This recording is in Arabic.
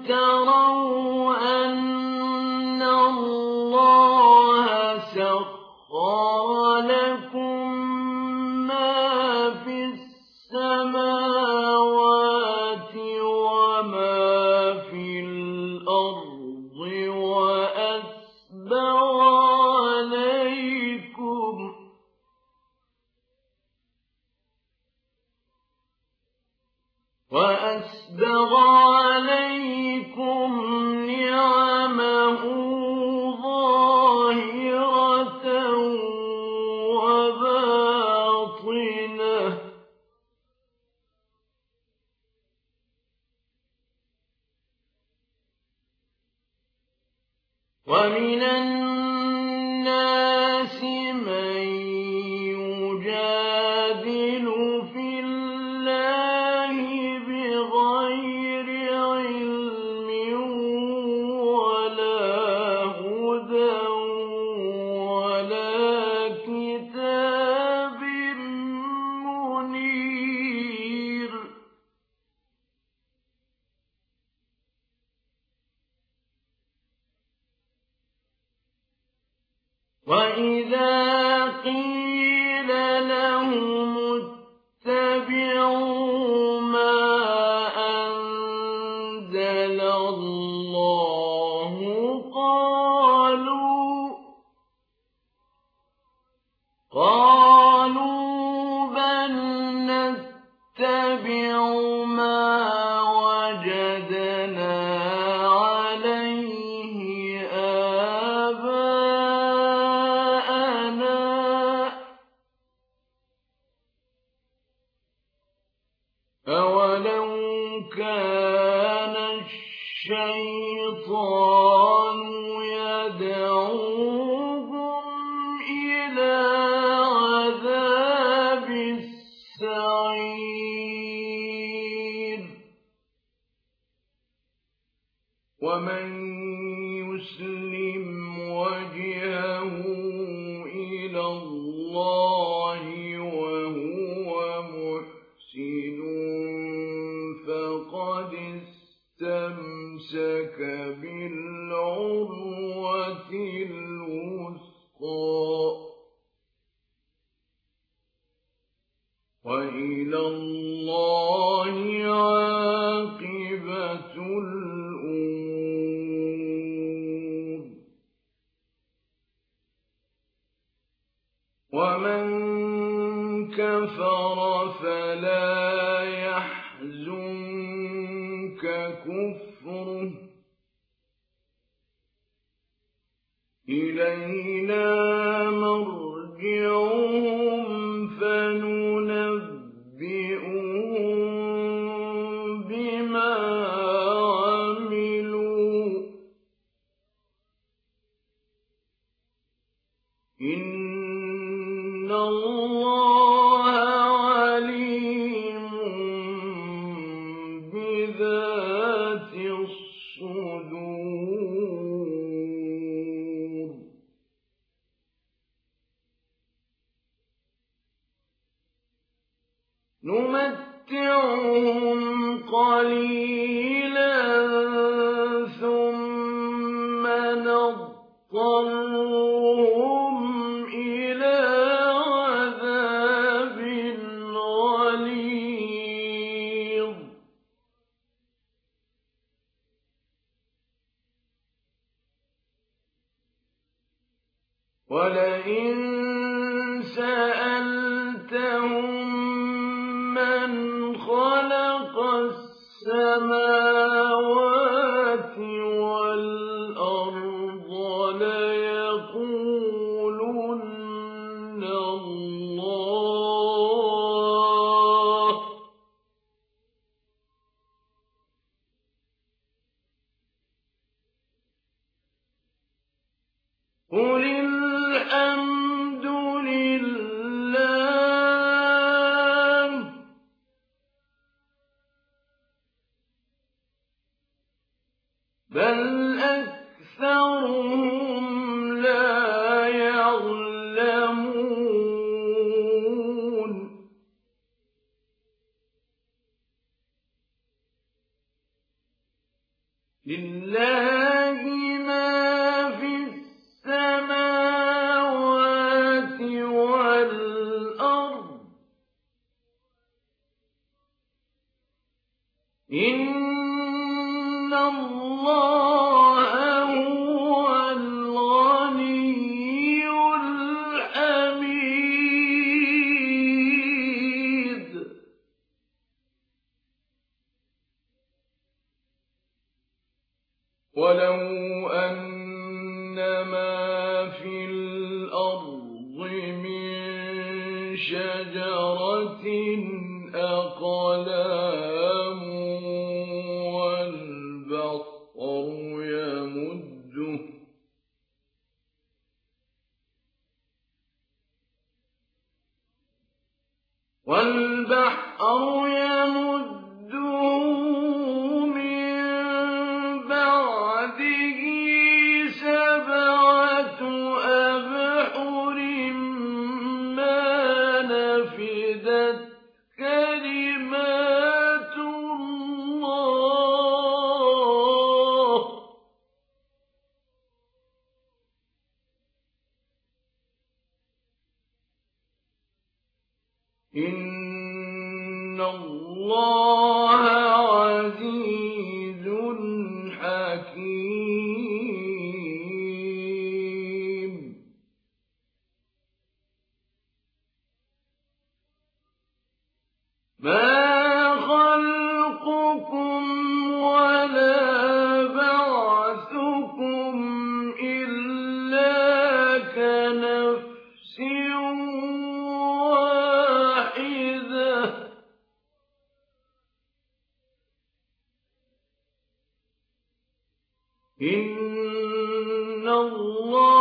تروا أن الله سخر لكم ما في السماوات وما في الأرض وأسبغ عليكم نعمه ظاهرة وباطنة ومن الناس من يجادل في الله بغير علم ولا هدى ولا كتاب منير وإذا قيل لهم اتبعوا ما أنزل الله قالوا بل نتبع ما وجدنا عليه آباءنا أولو كان الشيطان يدعوهم إلى عذاب السعير ومن يسلم وجهه إلى الله وهو محسن فقد استمسك بالعروة الوثقى وإلى الله عاقبة الأمور ومن كفر فلا يحزنك كفره إلينا مرجعهم فننبئهم بما عملوا إن الله عليم بذات الصدور نمتعهم قليلا ثم نضطرهم إلى عذاب غليظ ولئن سألتهم من خلق السماوات والأرض ليقولن الله قل الحمد لله بل أكثرهم لا يعلمون لله ما في السماوات والأرض إن الله هو الغني الحميد ولو أن ما في الأرض من شجرة أقلام والبحر يمده من بعده سبعة أبحر ما نفدت كلمات الله إن الله عزيز حكيم ما خلقكم ولا بعثكم إلا كنفس واحدة إن الله